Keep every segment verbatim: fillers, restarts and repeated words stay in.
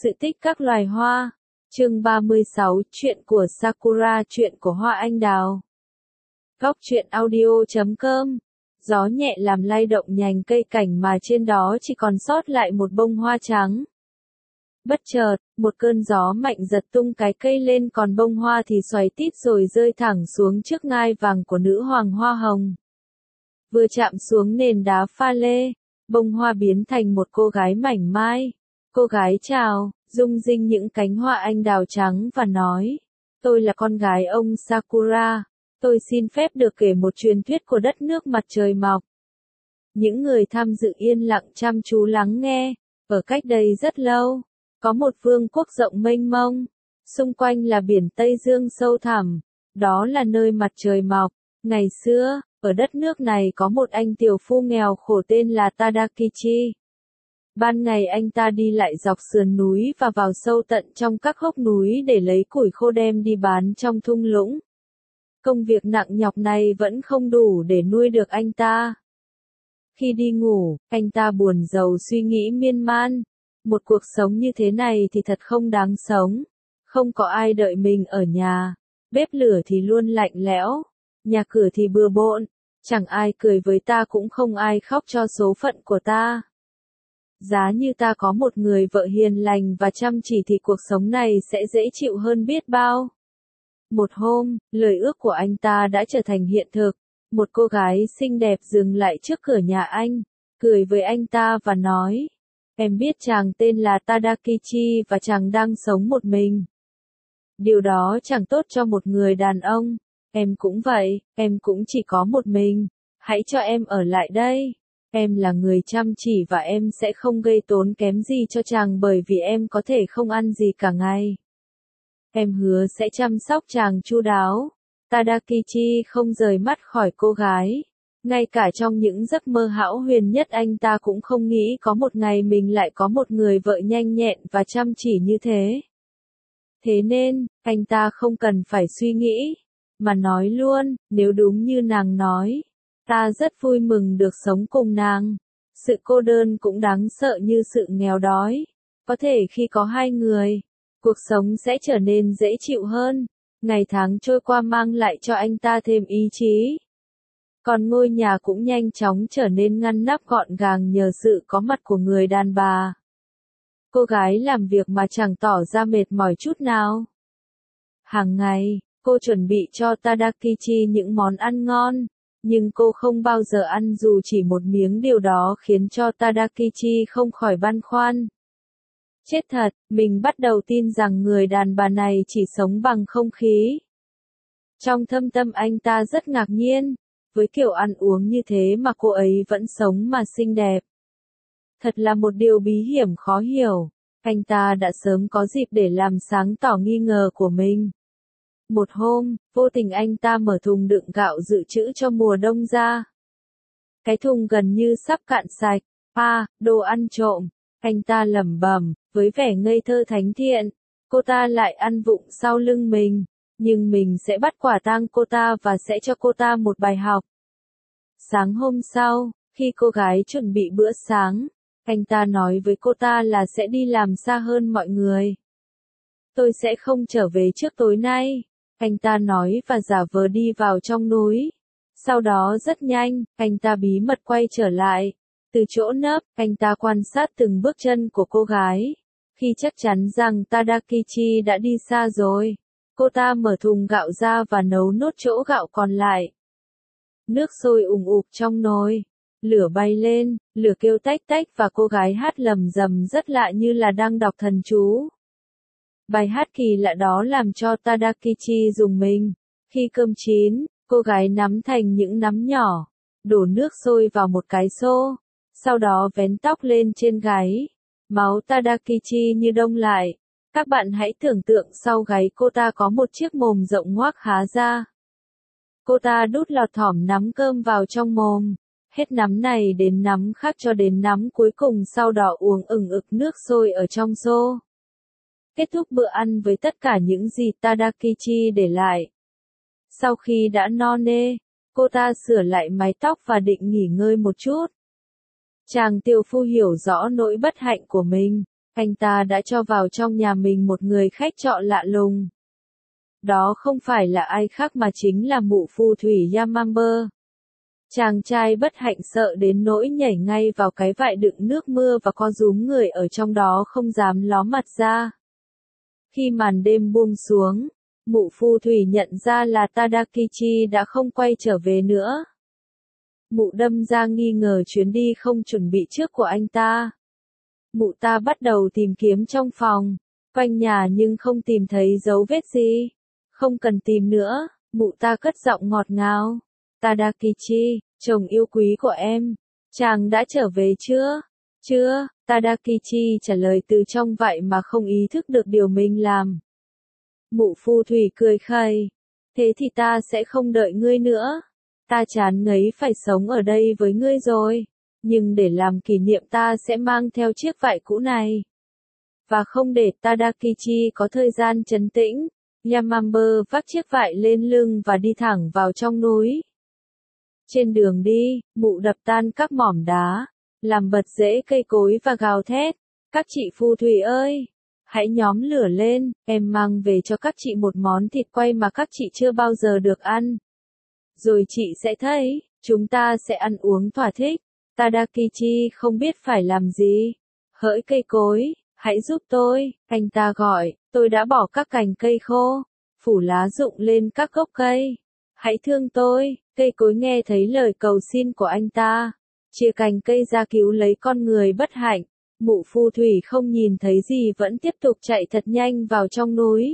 Sự tích các loài hoa. Chương ba mươi sáu, chuyện của Sakura, chuyện của hoa anh đào. Góc truyện audio chấm com. Gió nhẹ làm lay động nhành cây cảnh mà trên đó chỉ còn sót lại một bông hoa trắng. Bất chợt, một cơn gió mạnh giật tung cái cây lên, còn bông hoa thì xoáy tít rồi rơi thẳng xuống trước ngai vàng của nữ hoàng hoa hồng. Vừa chạm xuống nền đá pha lê, bông hoa biến thành một cô gái mảnh mai. Cô gái chào, rung rinh những cánh hoa anh đào trắng và nói, tôi là con gái ông Sakura, tôi xin phép được kể một truyền thuyết của đất nước mặt trời mọc. Những người tham dự yên lặng chăm chú lắng nghe. Ở cách đây rất lâu, có một vương quốc rộng mênh mông, xung quanh là biển Tây Dương sâu thẳm, đó là nơi mặt trời mọc. Ngày xưa, ở đất nước này có một anh tiểu phu nghèo khổ tên là Tadakichi. Ban ngày anh ta đi lại dọc sườn núi và vào sâu tận trong các hốc núi để lấy củi khô đem đi bán trong thung lũng. Công việc nặng nhọc này vẫn không đủ để nuôi được anh ta. Khi đi ngủ, anh ta buồn rầu suy nghĩ miên man. Một cuộc sống như thế này thì thật không đáng sống. Không có ai đợi mình ở nhà. Bếp lửa thì luôn lạnh lẽo. Nhà cửa thì bừa bộn. Chẳng ai cười với ta, cũng không ai khóc cho số phận của ta. Giá như ta có một người vợ hiền lành và chăm chỉ thì cuộc sống này sẽ dễ chịu hơn biết bao. Một hôm, lời ước của anh ta đã trở thành hiện thực. Một cô gái xinh đẹp dừng lại trước cửa nhà anh, cười với anh ta và nói, em biết chàng tên là Tadakichi và chàng đang sống một mình. Điều đó chẳng tốt cho một người đàn ông. Em cũng vậy, em cũng chỉ có một mình. Hãy cho em ở lại đây. Em là người chăm chỉ và em sẽ không gây tốn kém gì cho chàng bởi vì em có thể không ăn gì cả ngày. Em hứa sẽ chăm sóc chàng chu đáo. Tadakichi không rời mắt khỏi cô gái. Ngay cả trong những giấc mơ hão huyền nhất anh ta cũng không nghĩ có một ngày mình lại có một người vợ nhanh nhẹn và chăm chỉ như thế. Thế nên, anh ta không cần phải suy nghĩ, mà nói luôn, nếu đúng như nàng nói. Ta rất vui mừng được sống cùng nàng. Sự cô đơn cũng đáng sợ như sự nghèo đói. Có thể khi có hai người, cuộc sống sẽ trở nên dễ chịu hơn. Ngày tháng trôi qua mang lại cho anh ta thêm ý chí. Còn ngôi nhà cũng nhanh chóng trở nên ngăn nắp gọn gàng nhờ sự có mặt của người đàn bà. Cô gái làm việc mà chẳng tỏ ra mệt mỏi chút nào. Hàng ngày, cô chuẩn bị cho Tadakichi những món ăn ngon. Nhưng cô không bao giờ ăn dù chỉ một miếng, điều đó khiến cho Tadakichi không khỏi băn khoăn. Chết thật, mình bắt đầu tin rằng người đàn bà này chỉ sống bằng không khí. Trong thâm tâm anh ta rất ngạc nhiên, với kiểu ăn uống như thế mà cô ấy vẫn sống mà xinh đẹp. Thật là một điều bí hiểm khó hiểu, anh ta đã sớm có dịp để làm sáng tỏ nghi ngờ của mình. Một hôm, vô tình anh ta mở thùng đựng gạo dự trữ cho mùa đông ra. Cái thùng gần như sắp cạn sạch. À, đồ ăn trộm. Anh ta lẩm bẩm, với vẻ ngây thơ thánh thiện. Cô ta lại ăn vụng sau lưng mình. Nhưng mình sẽ bắt quả tang cô ta và sẽ cho cô ta một bài học. Sáng hôm sau, khi cô gái chuẩn bị bữa sáng, anh ta nói với cô ta là sẽ đi làm xa hơn mọi người. Tôi sẽ không trở về trước tối nay. Anh ta nói và giả vờ đi vào trong núi. Sau đó rất nhanh, anh ta bí mật quay trở lại. Từ chỗ nấp, anh ta quan sát từng bước chân của cô gái. Khi chắc chắn rằng Tadakichi đã đi xa rồi, cô ta mở thùng gạo ra và nấu nốt chỗ gạo còn lại. Nước sôi ùn ùn trong nồi. Lửa bay lên, lửa kêu tách tách và cô gái hát lầm rầm rất lạ như là đang đọc thần chú. Bài hát kỳ lạ đó làm cho Tadakichi rùng mình. Khi cơm chín, cô gái nắm thành những nắm nhỏ, đổ nước sôi vào một cái xô, sau đó vén tóc lên trên gáy. Máu Tadakichi như đông lại. Các bạn hãy tưởng tượng sau gáy cô ta có một chiếc mồm rộng ngoác há ra. Cô ta đút lọt thỏm nắm cơm vào trong mồm, hết nắm này đến nắm khác cho đến nắm cuối cùng, sau đó uống ừng ực nước sôi ở trong xô. Kết thúc bữa ăn với tất cả những gì Tadakichi để lại. Sau khi đã no nê, cô ta sửa lại mái tóc và định nghỉ ngơi một chút. Chàng tiểu phu hiểu rõ nỗi bất hạnh của mình. Anh ta đã cho vào trong nhà mình một người khách trọ lạ lùng. Đó không phải là ai khác mà chính là mụ phù thủy Yamamber. Chàng trai bất hạnh sợ đến nỗi nhảy ngay vào cái vại đựng nước mưa và co rúm người ở trong đó không dám ló mặt ra. Khi màn đêm buông xuống, mụ phù thủy nhận ra là Tadakichi đã không quay trở về nữa. Mụ đâm ra nghi ngờ chuyến đi không chuẩn bị trước của anh ta. Mụ ta bắt đầu tìm kiếm trong phòng, quanh nhà nhưng không tìm thấy dấu vết gì. Không cần tìm nữa, mụ ta cất giọng ngọt ngào. Tadakichi, chồng yêu quý của em, chàng đã trở về chưa? Chưa, Tadakichi trả lời từ trong vậy mà không ý thức được điều mình làm. Mụ phù thủy cười khẩy. Thế thì ta sẽ không đợi ngươi nữa. Ta chán ngấy phải sống ở đây với ngươi rồi. Nhưng để làm kỷ niệm ta sẽ mang theo chiếc vải cũ này. Và không để Tadakichi có thời gian trấn tĩnh, Yamamber vác chiếc vải lên lưng và đi thẳng vào trong núi. Trên đường đi, mụ đập tan các mỏm đá, làm bật rễ cây cối và gào thét. Các chị phù thủy ơi! Hãy nhóm lửa lên, em mang về cho các chị một món thịt quay mà các chị chưa bao giờ được ăn. Rồi chị sẽ thấy, chúng ta sẽ ăn uống thỏa thích. Tadakichi không biết phải làm gì. Hỡi cây cối, hãy giúp tôi, anh ta gọi, tôi đã bỏ các cành cây khô, phủ lá rụng lên các gốc cây. Hãy thương tôi, cây cối nghe thấy lời cầu xin của anh ta. Chia cành cây ra cứu lấy con người bất hạnh. Mụ phù thủy không nhìn thấy gì vẫn tiếp tục chạy thật nhanh vào trong núi.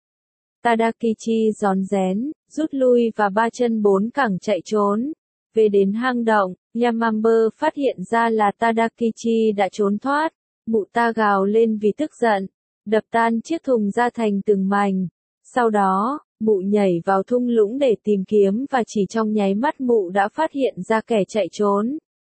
Tadakichi rón rén, rút lui và ba chân bốn cẳng chạy trốn. Về đến hang động, Yamamber phát hiện ra là Tadakichi đã trốn thoát. Mụ ta gào lên vì tức giận, đập tan chiếc thùng ra thành từng mảnh. Sau đó, mụ nhảy vào thung lũng để tìm kiếm và chỉ trong nháy mắt mụ đã phát hiện ra kẻ chạy trốn.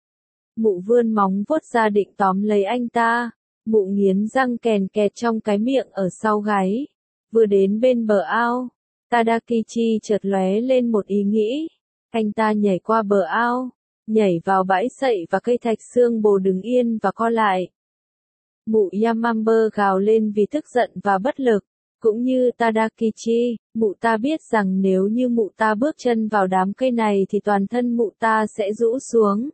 Mụ vươn móng vuốt ra định tóm lấy anh ta. Mụ nghiến răng kèn kẹt trong cái miệng ở sau gáy. Vừa đến bên bờ ao, Tadakichi chợt lóe lên một ý nghĩ. Anh ta nhảy qua bờ ao, nhảy vào bãi sậy và cây thạch xương bồ đứng yên và co lại. Mụ Yamamber gào lên vì tức giận và bất lực. Cũng như Tadakichi, mụ ta biết rằng nếu như mụ ta bước chân vào đám cây này thì toàn thân mụ ta sẽ rũ xuống.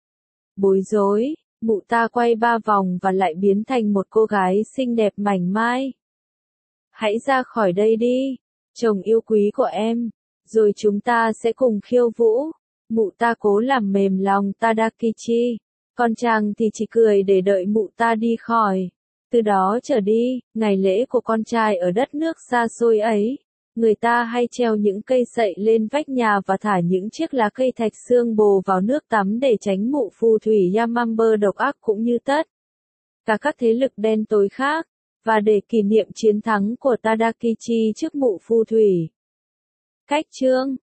Bối rối, mụ ta quay ba vòng và lại biến thành một cô gái xinh đẹp mảnh mai. Hãy ra khỏi đây đi, chồng yêu quý của em, rồi chúng ta sẽ cùng khiêu vũ. Mụ ta cố làm mềm lòng Tadakichi, còn chàng thì chỉ cười để đợi mụ ta đi khỏi. Từ đó trở đi, ngày lễ của con trai ở đất nước xa xôi ấy, người ta hay treo những cây sậy lên vách nhà và thả những chiếc lá cây thạch xương bồ vào nước tắm để tránh mụ phù thủy Yamamber độc ác cũng như tất cả các thế lực đen tối khác, và để kỷ niệm chiến thắng của Tadakichi trước mụ phù thủy. Cách chương